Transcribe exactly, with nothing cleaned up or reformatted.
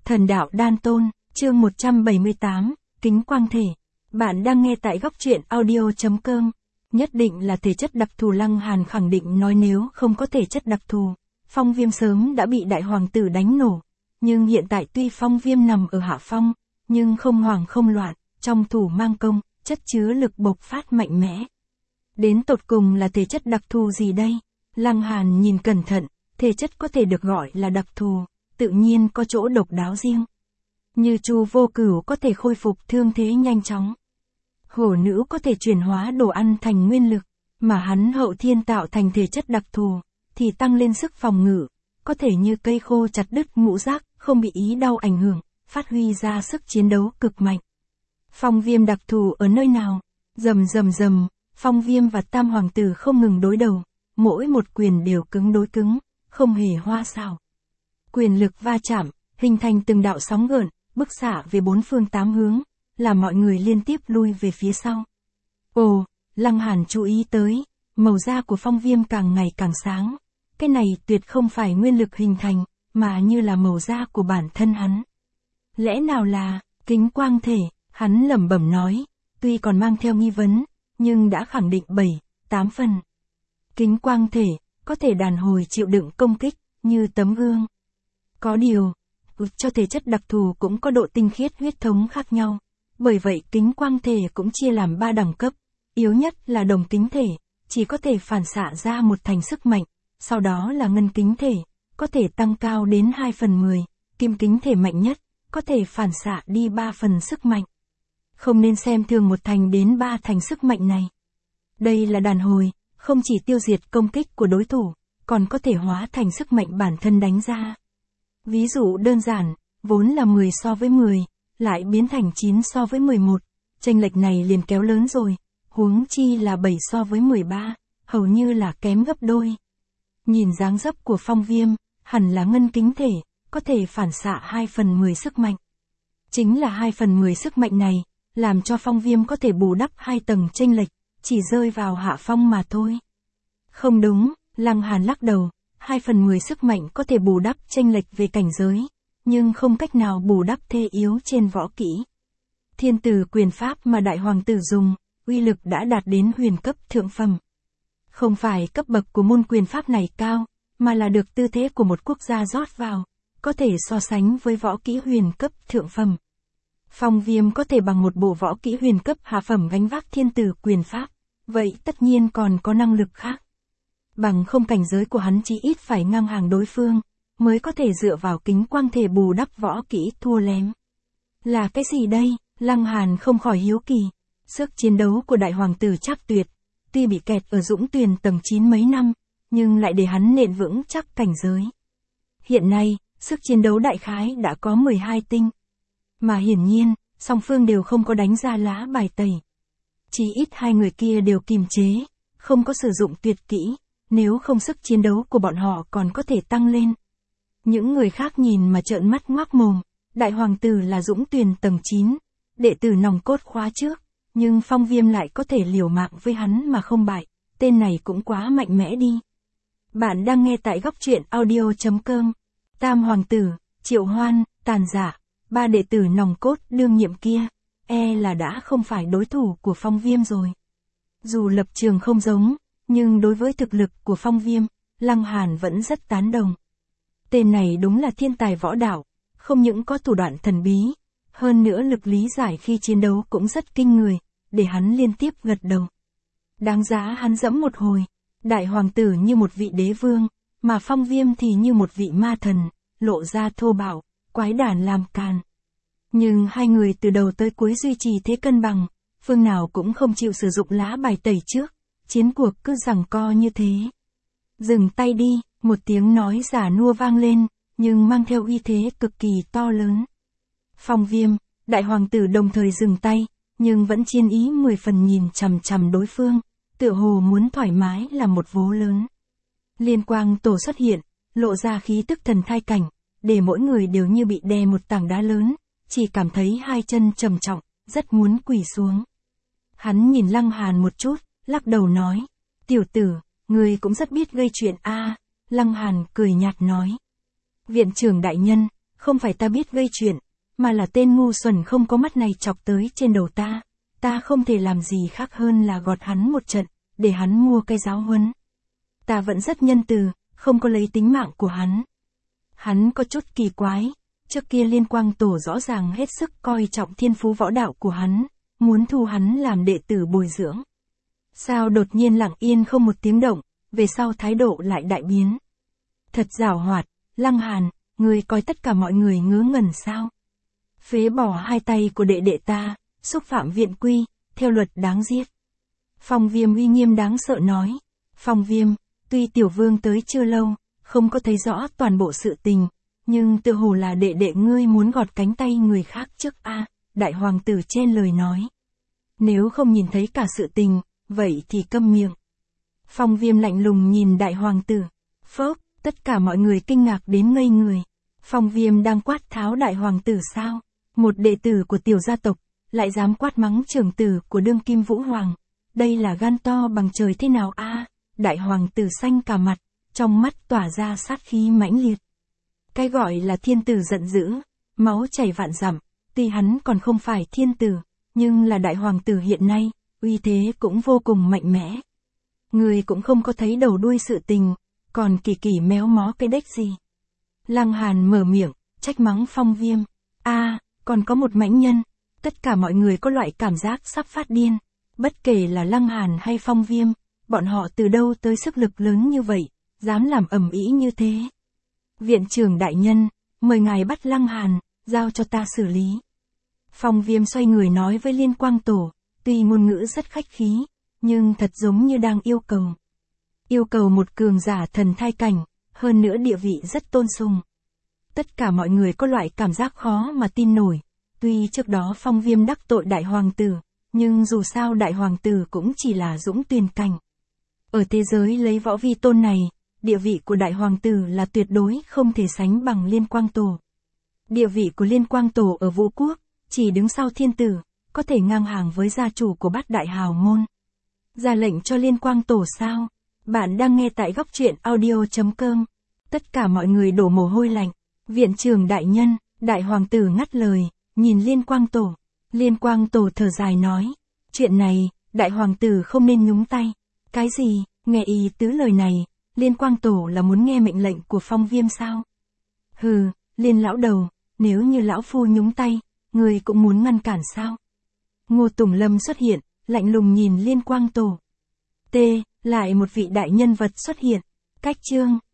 Thần đạo đan tôn, chương một trăm bảy mươi tám, kính quang thể. Bạn đang nghe tại góc truyện audio.com. Nhất định là thể chất đặc thù. Lăng Hàn khẳng định nói nếu không có thể chất đặc thù, Phong Viêm sớm đã bị đại hoàng tử đánh nổ. Nhưng hiện tại tuy Phong Viêm nằm ở hạ phong, nhưng không hoảng không loạn, trong thủ mang công, chất chứa lực bộc phát mạnh mẽ. Đến tột cùng là thể chất đặc thù gì đây? Lăng Hàn nhìn cẩn thận, thể chất có thể được gọi là đặc thù, tự nhiên có chỗ độc đáo riêng. Như Chu Vô Cửu có thể khôi phục thương thế nhanh chóng. Hổ nữ có thể chuyển hóa đồ ăn thành nguyên lực, mà hắn hậu thiên tạo thành thể chất đặc thù, thì tăng lên sức phòng ngự, có thể như cây khô chặt đứt ngũ giác, không bị ý đau ảnh hưởng, phát huy ra sức chiến đấu cực mạnh. Phong Viêm đặc thù ở nơi nào? Rầm rầm rầm, Phong Viêm và Tam Hoàng tử không ngừng đối đầu, mỗi một quyền đều cứng đối cứng, không hề hoa xảo. Quyền lực va chạm, hình thành từng đạo sóng gợn, bức xạ về bốn phương tám hướng, làm mọi người liên tiếp lui về phía sau. Ồ, Lăng Hàn chú ý tới, màu da của Phong Viêm càng ngày càng sáng. Cái này tuyệt không phải nguyên lực hình thành, mà như là màu da của bản thân hắn. Lẽ nào là kính quang thể? Hắn lẩm bẩm nói, tuy còn mang theo nghi vấn, nhưng đã khẳng định bảy, tám phần. Kính quang thể, có thể đàn hồi chịu đựng công kích, như tấm gương. Có điều, cho thể chất đặc thù cũng có độ tinh khiết huyết thống khác nhau. Bởi vậy kính quang thể cũng chia làm ba đẳng cấp. Yếu nhất là đồng kính thể, chỉ có thể phản xạ ra một thành sức mạnh. Sau đó là ngân kính thể, có thể tăng cao đến hai phần mười. Kim kính thể mạnh nhất, có thể phản xạ đi ba phần sức mạnh. Không nên xem thường một thành đến ba thành sức mạnh này. Đây là đàn hồi, không chỉ tiêu diệt công kích của đối thủ, còn có thể hóa thành sức mạnh bản thân đánh ra. Ví dụ đơn giản, vốn là mười so với mười, lại biến thành chín so với mười một, chênh lệch này liền kéo lớn rồi, huống chi là bảy so với mười ba, hầu như là kém gấp đôi. Nhìn dáng dấp của Phong Viêm, hẳn là ngân kính thể, có thể phản xạ hai phần mười sức mạnh. Chính là hai phần mười sức mạnh này, làm cho Phong Viêm có thể bù đắp hai tầng chênh lệch, chỉ rơi vào hạ phong mà thôi. Không đúng, Lăng Hàn lắc đầu, hai phần mười sức mạnh có thể bù đắp chênh lệch về cảnh giới, nhưng không cách nào bù đắp thê yếu trên võ kỹ. Thiên tử quyền pháp mà đại hoàng tử dùng, uy lực đã đạt đến huyền cấp thượng phẩm. Không phải cấp bậc của môn quyền pháp này cao, mà là được tư thế của một quốc gia rót vào, có thể so sánh với võ kỹ huyền cấp thượng phẩm. Phong Viêm có thể bằng một bộ võ kỹ huyền cấp hạ phẩm gánh vác thiên tử quyền pháp, vậy tất nhiên còn có năng lực khác. Bằng không cảnh giới của hắn chí ít phải ngang hàng đối phương, mới có thể dựa vào kính quang thể bù đắp võ kỹ thua lém. Là cái gì đây? Lăng Hàn không khỏi hiếu kỳ. Sức chiến đấu của đại hoàng tử Trác Tuyệt, tuy bị kẹt ở Dũng Tuyền tầng chín mấy năm, nhưng lại để hắn nện vững chắc cảnh giới. Hiện nay, sức chiến đấu đại khái đã có mười hai tinh. Mà hiển nhiên, song phương đều không có đánh ra lá bài tẩy. Chỉ ít hai người kia đều kiềm chế, không có sử dụng tuyệt kỹ, nếu không sức chiến đấu của bọn họ còn có thể tăng lên. Những người khác nhìn mà trợn mắt ngoác mồm, đại hoàng tử là Dũng Tuyền tầng chín, đệ tử nòng cốt khóa trước, nhưng Phong Viêm lại có thể liều mạng với hắn mà không bại, tên này cũng quá mạnh mẽ đi. Bạn đang nghe tại góc truyện audio.com. Tam hoàng tử, Triệu Hoan, Tàn Giả, ba đệ tử nòng cốt đương nhiệm kia, e là đã không phải đối thủ của Phong Viêm rồi. Dù lập trường không giống, nhưng đối với thực lực của Phong Viêm, Lăng Hàn vẫn rất tán đồng. Tên này đúng là thiên tài võ đạo, không những có thủ đoạn thần bí, hơn nữa lực lý giải khi chiến đấu cũng rất kinh người, để hắn liên tiếp gật đầu. Đáng giá hắn dẫm một hồi, đại hoàng tử như một vị đế vương, mà Phong Viêm thì như một vị ma thần, lộ ra thô bạo, quái đản làm càn. Nhưng hai người từ đầu tới cuối duy trì thế cân bằng, phương nào cũng không chịu sử dụng lá bài tẩy trước, chiến cuộc cứ giằng co như thế. Dừng tay đi, một tiếng nói giả nua vang lên, nhưng mang theo uy thế cực kỳ to lớn. Phong Viêm, đại hoàng tử đồng thời dừng tay, nhưng vẫn chiến ý mười phần nhìn chằm chằm đối phương, tựa hồ muốn thoải mái làm một vố lớn. Liên quang tổ xuất hiện, lộ ra khí tức thần thai cảnh, để mỗi người đều như bị đè một tảng đá lớn, chỉ cảm thấy hai chân trầm trọng, rất muốn quỳ xuống. Hắn nhìn Lăng Hàn một chút, lắc đầu nói, tiểu tử, người cũng rất biết gây chuyện a. À, Lăng Hàn cười nhạt nói, viện trưởng đại nhân, không phải ta biết gây chuyện, mà là tên ngu xuẩn không có mắt này chọc tới trên đầu ta. Ta không thể làm gì khác hơn là gọt hắn một trận, để hắn mua cây giáo huấn. Ta vẫn rất nhân từ, không có lấy tính mạng của hắn. Hắn có chút kỳ quái, trước kia Liên Quang Tổ rõ ràng hết sức coi trọng thiên phú võ đạo của hắn, muốn thu hắn làm đệ tử bồi dưỡng. Sao đột nhiên lặng yên không một tiếng động, về sau thái độ lại đại biến. Thật giảo hoạt, Lăng Hàn, ngươi coi tất cả mọi người ngớ ngẩn sao? Phế bỏ hai tay của đệ đệ ta, xúc phạm viện quy, theo luật đáng giết. Phong Viêm uy nghiêm đáng sợ nói. Phong Viêm, tuy tiểu vương tới chưa lâu, không có thấy rõ toàn bộ sự tình, nhưng tự hồ là đệ đệ ngươi muốn gọt cánh tay người khác trước a. Đại hoàng tử trên lời nói. Nếu không nhìn thấy cả sự tình, vậy thì câm miệng. Phong Viêm lạnh lùng nhìn đại hoàng tử. Phốc, tất cả mọi người kinh ngạc đến ngây người. Phong Viêm đang quát tháo đại hoàng tử sao? Một đệ tử của tiểu gia tộc, lại dám quát mắng trưởng tử của đương kim vũ hoàng. Đây là gan to bằng trời thế nào a? Đại hoàng tử xanh cả mặt, trong mắt tỏa ra sát khí mãnh liệt. Cái gọi là thiên tử giận dữ, máu chảy vạn dặm, tuy hắn còn không phải thiên tử, nhưng là đại hoàng tử hiện nay, uy thế cũng vô cùng mạnh mẽ. Người cũng không có thấy đầu đuôi sự tình, còn kỳ kỳ méo mó cái đếch gì. Lăng Hàn mở miệng, trách mắng Phong Viêm. A, còn có một mãnh nhân. Tất cả mọi người có loại cảm giác sắp phát điên. Bất kể là Lăng Hàn hay Phong Viêm, bọn họ từ đâu tới sức lực lớn như vậy, dám làm ầm ĩ như thế. Viện trưởng đại nhân, mời ngài bắt Lăng Hàn, giao cho ta xử lý. Phong Viêm xoay người nói với Liên Quang Tổ, tuy ngôn ngữ rất khách khí, nhưng thật giống như đang yêu cầu. Yêu cầu một cường giả thần thai cảnh, hơn nữa địa vị rất tôn sùng. Tất cả mọi người có loại cảm giác khó mà tin nổi. Tuy trước đó Phong Viêm đắc tội đại hoàng tử, nhưng dù sao đại hoàng tử cũng chỉ là dũng tuyền cảnh. Ở thế giới lấy võ vi tôn này, địa vị của đại hoàng tử là tuyệt đối không thể sánh bằng Liên Quang Tổ. Địa vị của Liên Quang Tổ ở Vũ Quốc, chỉ đứng sau thiên tử, có thể ngang hàng với gia chủ của bát đại hào môn. Ra lệnh cho Liên Quang Tổ sao? Bạn đang nghe tại góc truyện audio chấm com. Tất cả mọi người đổ mồ hôi lạnh. Viện trưởng đại nhân, đại hoàng tử ngắt lời, nhìn Liên Quang Tổ. Liên Quang Tổ thở dài nói, chuyện này, đại hoàng tử không nên nhúng tay. Cái gì, nghe ý tứ lời này, Liên Quang Tổ là muốn nghe mệnh lệnh của Phong Viêm sao? Hừ, Liên lão đầu, nếu như lão phu nhúng tay, người cũng muốn ngăn cản sao? Ngô Tùng Lâm xuất hiện, lạnh lùng nhìn Liên Quang Tổ. T, lại một vị đại nhân vật xuất hiện. Cách chương